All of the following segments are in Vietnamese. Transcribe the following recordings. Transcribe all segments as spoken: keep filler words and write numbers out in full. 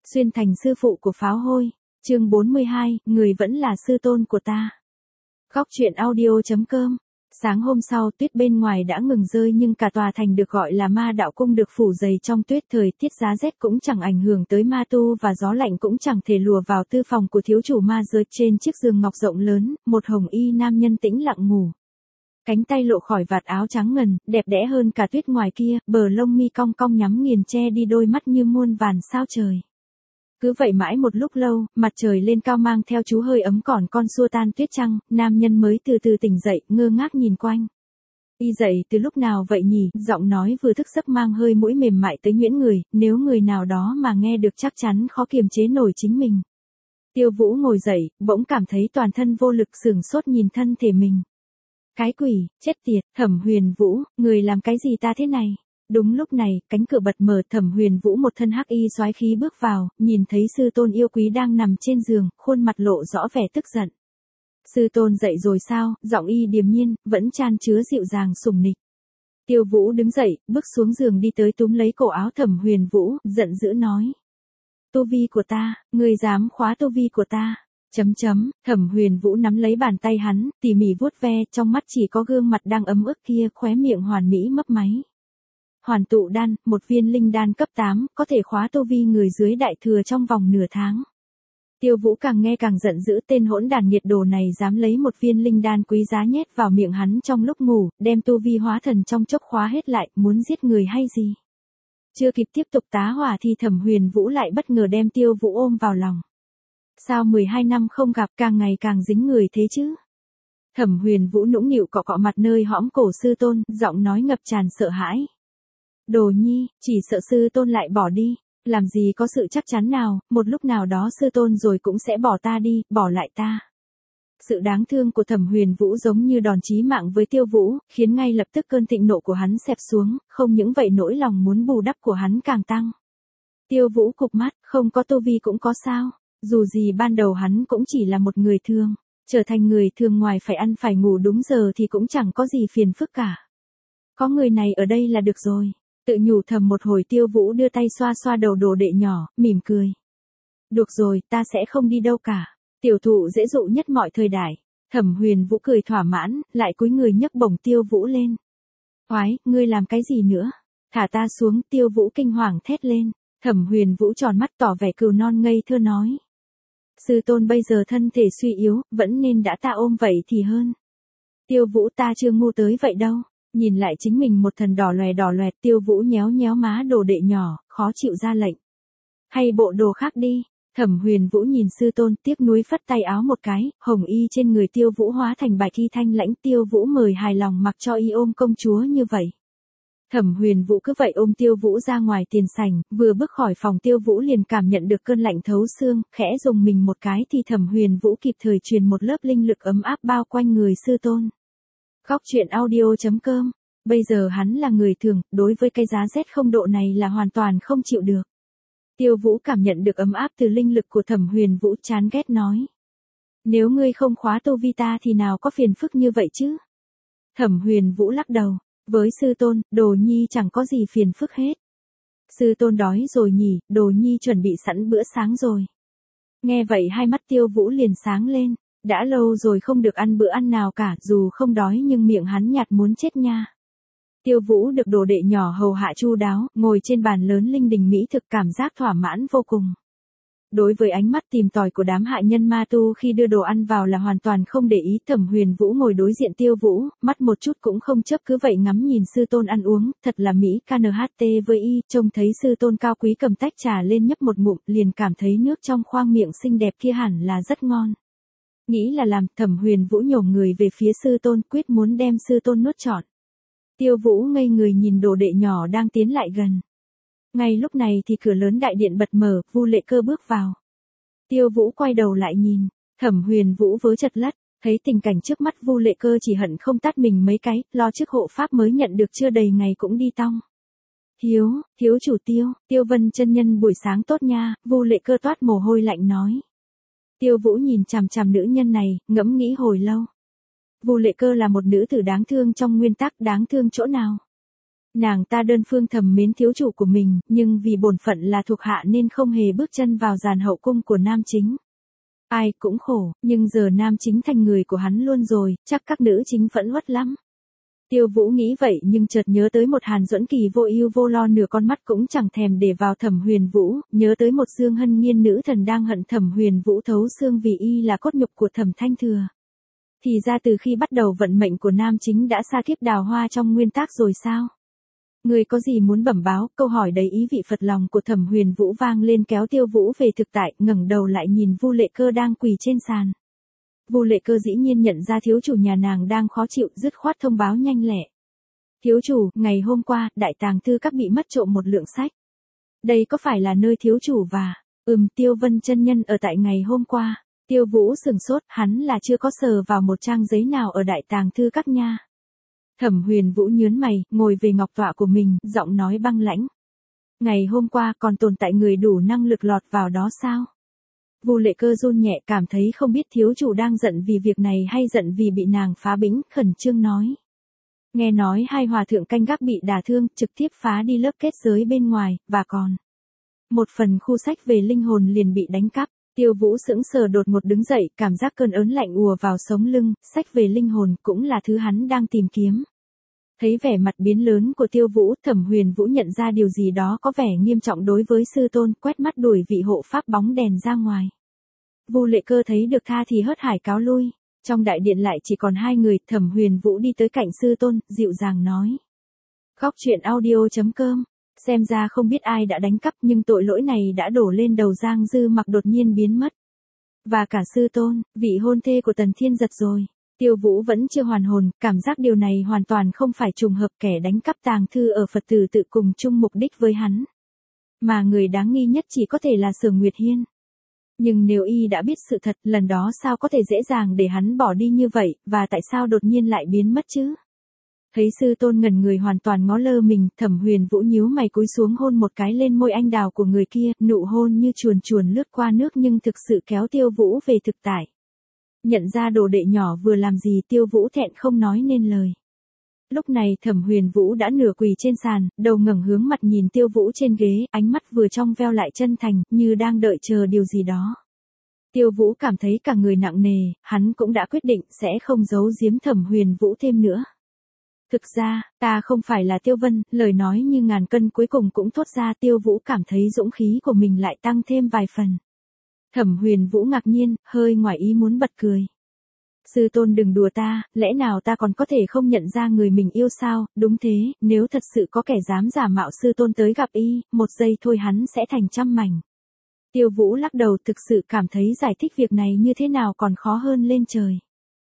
Xuyên thành sư phụ của pháo hôi. Chương bốn mươi hai, người vẫn là sư tôn của ta. Góc truyện audio.com. Sáng hôm sau tuyết bên ngoài đã ngừng rơi nhưng cả tòa thành được gọi là Ma Đạo Cung được phủ dày trong tuyết, thời tiết giá rét cũng chẳng ảnh hưởng tới ma tu và gió lạnh cũng chẳng thể lùa vào tư phòng của thiếu chủ ma giới. Trên chiếc giường ngọc rộng lớn, một hồng y nam nhân tĩnh lặng ngủ. Cánh tay lộ khỏi vạt áo trắng ngần, đẹp đẽ hơn cả tuyết ngoài kia, bờ lông mi cong cong nhắm nghiền che đi đôi mắt như muôn vàn sao trời. Cứ vậy mãi một lúc lâu, mặt trời lên cao mang theo chú hơi ấm còn con xua tan tuyết trăng, nam nhân mới từ từ tỉnh dậy, ngơ ngác nhìn quanh. Y dậy từ lúc nào vậy nhỉ? Giọng nói vừa thức giấc mang hơi mũi mềm mại tới nhuyễn người, nếu người nào đó mà nghe được chắc chắn khó kiềm chế nổi chính mình. Tiêu Vũ ngồi dậy, bỗng cảm thấy toàn thân vô lực, sửng sốt nhìn thân thể mình. Cái quỷ, chết tiệt, Thẩm Huyền Vũ, người làm cái gì ta thế này? Đúng lúc này, cánh cửa bật mở, Thẩm Huyền Vũ một thân hắc y soái khí bước vào, nhìn thấy sư tôn yêu quý đang nằm trên giường, khuôn mặt lộ rõ vẻ tức giận. Sư tôn dậy rồi sao? Giọng y điềm nhiên, vẫn chan chứa dịu dàng sủng nịch. Tiêu Vũ đứng dậy, bước xuống giường đi tới túm lấy cổ áo Thẩm Huyền Vũ, giận dữ nói. Tu vi của ta, ngươi dám khóa tu vi của ta. Chấm chấm, Thẩm Huyền Vũ nắm lấy bàn tay hắn, tỉ mỉ vuốt ve, trong mắt chỉ có gương mặt đang ấm ức kia, khóe miệng hoàn mỹ mấp máy. Hoàn tụ đan, một viên linh đan cấp tám, có thể khóa tu vi người dưới đại thừa trong vòng nửa tháng. Tiêu Vũ càng nghe càng giận dữ, tên hỗn đàn nghiệt đồ này dám lấy một viên linh đan quý giá nhét vào miệng hắn trong lúc ngủ, đem tu vi hóa thần trong chốc khóa hết lại, muốn giết người hay gì? Chưa kịp tiếp tục tá hỏa thì Thẩm Huyền Vũ lại bất ngờ đem Tiêu Vũ ôm vào lòng. Sao mười hai năm không gặp càng ngày càng dính người thế chứ? Thẩm Huyền Vũ nũng nịu cọ cọ mặt nơi hõm cổ sư tôn, giọng nói ngập tràn sợ hãi. Đồ nhi, chỉ sợ sư tôn lại bỏ đi, làm gì có sự chắc chắn nào, một lúc nào đó sư tôn rồi cũng sẽ bỏ ta đi, bỏ lại ta. Sự đáng thương của Thẩm Huyền Vũ giống như đòn chí mạng với Tiêu Vũ, khiến ngay lập tức cơn thịnh nộ của hắn xẹp xuống, không những vậy nỗi lòng muốn bù đắp của hắn càng tăng. Tiêu Vũ cụp mắt, không có tu vi cũng có sao, dù gì ban đầu hắn cũng chỉ là một người thường, trở thành người thường ngoài phải ăn phải ngủ đúng giờ thì cũng chẳng có gì phiền phức cả. Có người này ở đây là được rồi. Tự nhủ thầm một hồi, Tiêu Vũ đưa tay xoa xoa đầu đồ đệ nhỏ, mỉm cười. Được rồi, ta sẽ không đi đâu cả. Tiểu thụ dễ dụ nhất mọi thời đại. Thẩm Huyền Vũ cười thỏa mãn, lại cúi người nhấc bổng Tiêu Vũ lên. Oái, ngươi làm cái gì nữa? Thả ta xuống. Tiêu Vũ kinh hoàng thét lên. Thẩm Huyền Vũ tròn mắt tỏ vẻ cừu non ngây thơ nói. Sư tôn bây giờ thân thể suy yếu, vẫn nên đã ta ôm vậy thì hơn. Tiêu Vũ, ta chưa ngu tới vậy đâu. Nhìn lại chính mình một thần đỏ loè đỏ loẹt, Tiêu Vũ nhéo nhéo má đồ đệ nhỏ, khó chịu ra lệnh. Hay bộ đồ khác đi. Thẩm Huyền Vũ nhìn sư tôn, tiếc nuối phất tay áo một cái, hồng y trên người Tiêu Vũ hóa thành bạch y thanh lãnh. Tiêu Vũ mời hài lòng mặc cho y ôm công chúa như vậy. Thẩm Huyền Vũ cứ vậy ôm Tiêu Vũ ra ngoài tiền sảnh, vừa bước khỏi phòng Tiêu Vũ liền cảm nhận được cơn lạnh thấu xương, khẽ dùng mình một cái thì Thẩm Huyền Vũ kịp thời truyền một lớp linh lực ấm áp bao quanh người sư tôn. Góc truyện audio.com. Bây giờ hắn là người thường, đối với cái giá rét không độ này là hoàn toàn không chịu được. Tiêu Vũ cảm nhận được ấm áp từ linh lực của Thẩm Huyền Vũ, chán ghét nói. Nếu ngươi không khóa tu vi ta thì nào có phiền phức như vậy chứ? Thẩm Huyền Vũ lắc đầu. Với sư tôn, đồ nhi chẳng có gì phiền phức hết. Sư tôn đói rồi nhỉ, đồ nhi chuẩn bị sẵn bữa sáng rồi. Nghe vậy hai mắt Tiêu Vũ liền sáng lên. Đã lâu rồi không được ăn bữa ăn nào cả, dù không đói nhưng miệng hắn nhạt muốn chết nha. Tiêu Vũ được đồ đệ nhỏ hầu hạ chu đáo, ngồi trên bàn lớn linh đình mỹ thực, cảm giác thỏa mãn vô cùng. Đối với ánh mắt tìm tòi của đám hạ nhân ma tu khi đưa đồ ăn vào là hoàn toàn không để ý. Thẩm Huyền Vũ ngồi đối diện Tiêu Vũ, mắt một chút cũng không chớp, cứ vậy ngắm nhìn sư tôn ăn uống, thật là mỹ kht với y. Trông thấy sư tôn cao quý cầm tách trà lên nhấp một ngụm, liền cảm thấy nước trong khoang miệng xinh đẹp kia hẳn là rất ngon. Nghĩ là làm, Thẩm Huyền Vũ nhổm người về phía sư tôn, quyết muốn đem sư tôn nuốt trọn. Tiêu Vũ ngây người nhìn đồ đệ nhỏ đang tiến lại gần. Ngay lúc này thì cửa lớn đại điện bật mở, Vu Lệ Cơ bước vào. Tiêu Vũ quay đầu lại nhìn, Thẩm Huyền Vũ vớ chật lất, thấy tình cảnh trước mắt Vu Lệ Cơ chỉ hận không tát mình mấy cái, lo chức hộ pháp mới nhận được chưa đầy ngày cũng đi tong. Thiếu, thiếu chủ Tiêu, Tiêu Vân chân nhân buổi sáng tốt nha, Vu Lệ Cơ toát mồ hôi lạnh nói. Tiêu Vũ nhìn chằm chằm nữ nhân này, ngẫm nghĩ hồi lâu. Vu Lệ Cơ là một nữ tử đáng thương trong nguyên tắc, đáng thương chỗ nào? Nàng ta đơn phương thầm mến thiếu chủ của mình, nhưng vì bổn phận là thuộc hạ nên không hề bước chân vào giàn hậu cung của nam chính. Ai cũng khổ, nhưng giờ nam chính thành người của hắn luôn rồi, chắc các nữ chính phẫn uất lắm. Tiêu Vũ nghĩ vậy nhưng chợt nhớ tới một Hàn Duẫn Kỳ vô ưu vô lo nửa con mắt cũng chẳng thèm để vào Thẩm Huyền Vũ, nhớ tới một Dương Hân Nhiên nữ thần đang hận Thẩm Huyền Vũ thấu xương vì y là cốt nhục của Thẩm Thanh Thừa. Thì ra từ khi bắt đầu vận mệnh của nam chính đã sa kiếp đào hoa trong nguyên tác rồi sao? Người có gì muốn bẩm báo? Câu hỏi đầy ý vị phật lòng của Thẩm Huyền Vũ vang lên kéo Tiêu Vũ về thực tại, ngẩng đầu lại nhìn Vu Lệ Cơ đang quỳ trên sàn. Vu Lệ Cơ dĩ nhiên nhận ra thiếu chủ nhà nàng đang khó chịu, dứt khoát thông báo nhanh lẹ. Thiếu chủ, ngày hôm qua, đại tàng thư các bị mất trộm một lượng sách. Đây có phải là nơi thiếu chủ và, ừm, Tiêu Vân chân nhân ở tại ngày hôm qua? Tiêu Vũ sừng sốt, hắn là chưa có sờ vào một trang giấy nào ở đại tàng thư các nha. Thẩm Huyền Vũ nhớn mày, ngồi về ngọc tọa của mình, giọng nói băng lãnh. Ngày hôm qua còn tồn tại người đủ năng lực lọt vào đó sao? Vu Lệ Cơ run nhẹ, cảm thấy không biết thiếu chủ đang giận vì việc này hay giận vì bị nàng phá bĩnh, khẩn trương nói. Nghe nói hai hòa thượng canh gác bị đả thương, trực tiếp phá đi lớp kết giới bên ngoài, và còn một phần khu sách về linh hồn liền bị đánh cắp. Tiêu Vũ sững sờ đột ngột đứng dậy, cảm giác cơn ớn lạnh ùa vào sống lưng, sách về linh hồn cũng là thứ hắn đang tìm kiếm. Thấy vẻ mặt biến lớn của Tiêu Vũ, Thẩm Huyền Vũ nhận ra điều gì đó có vẻ nghiêm trọng đối với sư tôn, quét mắt đuổi vị hộ pháp bóng đèn ra ngoài. Vu Lệ Cơ thấy được tha thì hớt hải cáo lui. Trong đại điện lại chỉ còn hai người, Thẩm Huyền Vũ đi tới cạnh sư tôn, dịu dàng nói. Góc truyện audio chấm com. Xem ra không biết ai đã đánh cắp nhưng tội lỗi này đã đổ lên đầu Giang Dư Mặc đột nhiên biến mất. Và cả sư tôn, vị hôn thê của Tần Thiên Giật rồi. Tiêu Vũ vẫn chưa hoàn hồn, cảm giác điều này hoàn toàn không phải trùng hợp, kẻ đánh cắp tàng thư ở Phật tử tự cùng chung mục đích với hắn. Mà người đáng nghi nhất chỉ có thể là Sở Nguyệt Hiên. Nhưng nếu y đã biết sự thật, lần đó sao có thể dễ dàng để hắn bỏ đi như vậy, và tại sao đột nhiên lại biến mất chứ? Thấy sư tôn ngẩn người hoàn toàn ngó lơ mình, Thẩm Huyền Vũ nhíu mày cúi xuống hôn một cái lên môi anh đào của người kia, nụ hôn như chuồn chuồn lướt qua nước nhưng thực sự kéo Tiêu Vũ về thực tại. Nhận ra đồ đệ nhỏ vừa làm gì, Tiêu Vũ thẹn không nói nên lời. Lúc này Thẩm Huyền Vũ đã nửa quỳ trên sàn, đầu ngẩng hướng mặt nhìn Tiêu Vũ trên ghế, ánh mắt vừa trong veo lại chân thành, như đang đợi chờ điều gì đó. Tiêu Vũ cảm thấy cả người nặng nề, hắn cũng đã quyết định sẽ không giấu giếm Thẩm Huyền Vũ thêm nữa. Thực ra, ta không phải là Tiêu Vân, lời nói như ngàn cân cuối cùng cũng thốt ra. Tiêu Vũ cảm thấy dũng khí của mình lại tăng thêm vài phần. Thẩm Huyền Vũ ngạc nhiên, hơi ngoài ý muốn bật cười. Sư tôn đừng đùa ta, lẽ nào ta còn có thể không nhận ra người mình yêu sao? Đúng thế, nếu thật sự có kẻ dám giả mạo sư tôn tới gặp y, một giây thôi hắn sẽ thành trăm mảnh. Tiêu Vũ lắc đầu, thực sự cảm thấy giải thích việc này như thế nào còn khó hơn lên trời.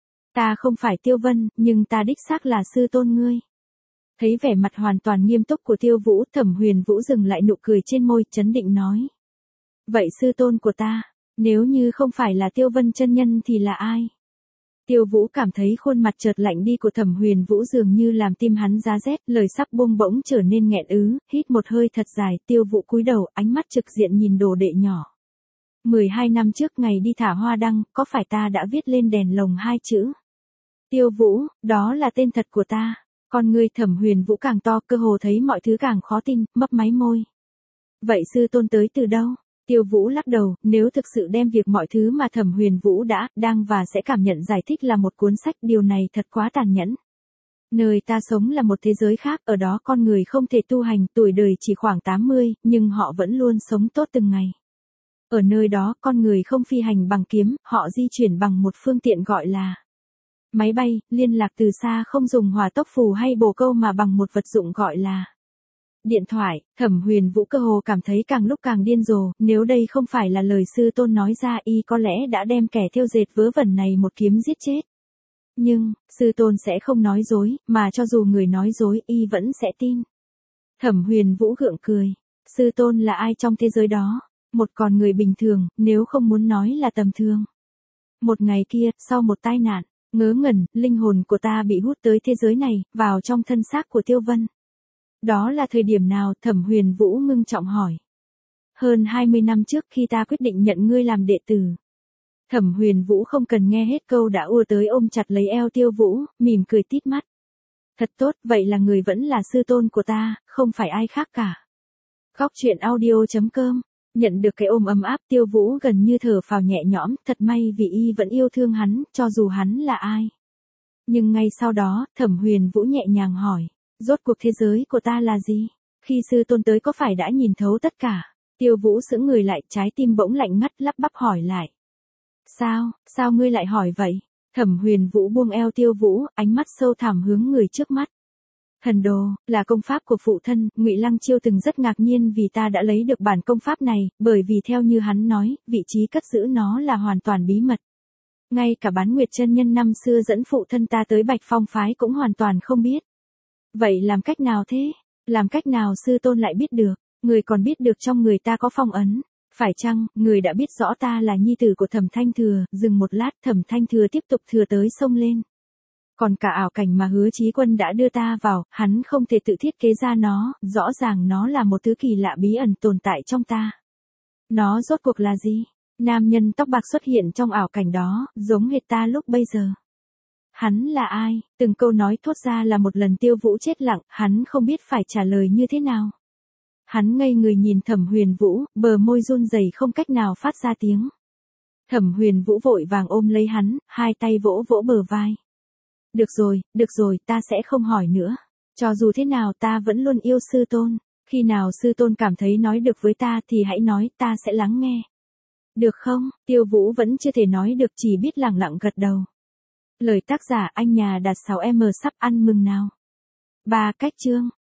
Ta không phải Tiêu Vân, nhưng ta đích xác là sư tôn ngươi. Thấy vẻ mặt hoàn toàn nghiêm túc của Tiêu Vũ, Thẩm Huyền Vũ dừng lại nụ cười trên môi, chấn định nói. Vậy sư tôn của ta, nếu như không phải là Tiêu Vân chân nhân thì là ai? Tiêu Vũ cảm thấy khuôn mặt chợt lạnh đi của Thẩm Huyền Vũ dường như làm tim hắn giá rét, lời sắp buông bỗng trở nên nghẹn ứ, hít một hơi thật dài, Tiêu Vũ cúi đầu, ánh mắt trực diện nhìn đồ đệ nhỏ. mười hai năm trước ngày đi thả hoa đăng, có phải ta đã viết lên đèn lồng hai chữ? Tiêu Vũ, đó là tên thật của ta. Con ngươi Thẩm Huyền Vũ càng to, cơ hồ thấy mọi thứ càng khó tin, mấp máy môi. Vậy sư tôn tới từ đâu? Tiêu Vũ lắc đầu, nếu thực sự đem việc mọi thứ mà Thẩm Huyền Vũ đã, đang và sẽ cảm nhận giải thích là một cuốn sách, điều này thật quá tàn nhẫn. Nơi ta sống là một thế giới khác, ở đó con người không thể tu hành, tuổi đời chỉ khoảng tám mươi, nhưng họ vẫn luôn sống tốt từng ngày. Ở nơi đó, con người không phi hành bằng kiếm, họ di chuyển bằng một phương tiện gọi là máy bay, liên lạc từ xa không dùng hỏa tốc phù hay bồ câu mà bằng một vật dụng gọi là điện thoại. Thẩm Huyền Vũ cơ hồ cảm thấy càng lúc càng điên rồ, nếu đây không phải là lời sư tôn nói ra, y có lẽ đã đem kẻ thêu dệt vớ vẩn này một kiếm giết chết. Nhưng, sư tôn sẽ không nói dối, mà cho dù người nói dối, y vẫn sẽ tin. Thẩm Huyền Vũ gượng cười. Sư tôn là ai trong thế giới đó? Một con người bình thường, nếu không muốn nói là tầm thường. Một ngày kia, sau một tai nạn, ngớ ngẩn, linh hồn của ta bị hút tới thế giới này, vào trong thân xác của Tiêu Vân. Đó là thời điểm nào? Thẩm Huyền Vũ ngưng trọng hỏi. Hơn hai mươi năm trước khi ta quyết định nhận ngươi làm đệ tử. Thẩm Huyền Vũ không cần nghe hết câu đã ùa tới ôm chặt lấy eo Tiêu Vũ, mỉm cười tít mắt. Thật tốt, vậy là người vẫn là sư tôn của ta, không phải ai khác cả. Góc truyện audio.com. Nhận được cái ôm ấm áp, Tiêu Vũ gần như thở phào nhẹ nhõm, thật may vì y vẫn yêu thương hắn, cho dù hắn là ai. Nhưng ngay sau đó, Thẩm Huyền Vũ nhẹ nhàng hỏi, rốt cuộc thế giới của ta là gì? Khi sư tôn tới có phải đã nhìn thấu tất cả? Tiêu Vũ sững người lại, trái tim bỗng lạnh ngắt, lắp bắp hỏi lại. Sao, sao ngươi lại hỏi vậy? Thẩm Huyền Vũ buông eo Tiêu Vũ, ánh mắt sâu thẳm hướng người trước mắt. Thần đồ, là công pháp của phụ thân, Ngụy Lăng Chiêu từng rất ngạc nhiên vì ta đã lấy được bản công pháp này, bởi vì theo như hắn nói, vị trí cất giữ nó là hoàn toàn bí mật. Ngay cả Bán Nguyệt chân nhân năm xưa dẫn phụ thân ta tới Bạch Phong phái cũng hoàn toàn không biết. Vậy làm cách nào thế? Làm cách nào sư tôn lại biết được? Người còn biết được trong người ta có phong ấn. Phải chăng, người đã biết rõ ta là nhi tử của Thẩm Thanh Thừa? Dừng một lát, Thẩm Thanh Thừa tiếp tục thừa tới xông lên. Còn cả ảo cảnh mà Hứa Chí Quân đã đưa ta vào, hắn không thể tự thiết kế ra nó, rõ ràng nó là một thứ kỳ lạ bí ẩn tồn tại trong ta. Nó rốt cuộc là gì? Nam nhân tóc bạc xuất hiện trong ảo cảnh đó, giống hệt ta lúc bây giờ. Hắn là ai? Từng câu nói thốt ra là một lần Tiêu Vũ chết lặng, hắn không biết phải trả lời như thế nào. Hắn ngây người nhìn Thẩm Huyền Vũ, bờ môi run rẩy không cách nào phát ra tiếng. Thẩm Huyền Vũ vội vàng ôm lấy hắn, hai tay vỗ vỗ bờ vai. Được rồi, được rồi, ta sẽ không hỏi nữa. Cho dù thế nào ta vẫn luôn yêu sư tôn. Khi nào sư tôn cảm thấy nói được với ta thì hãy nói, ta sẽ lắng nghe. Được không? Tiêu Vũ vẫn chưa thể nói được, chỉ biết lẳng lặng gật đầu. Lời tác giả anh nhà đạt sáu em sắp ăn mừng nào. Ba cách chương.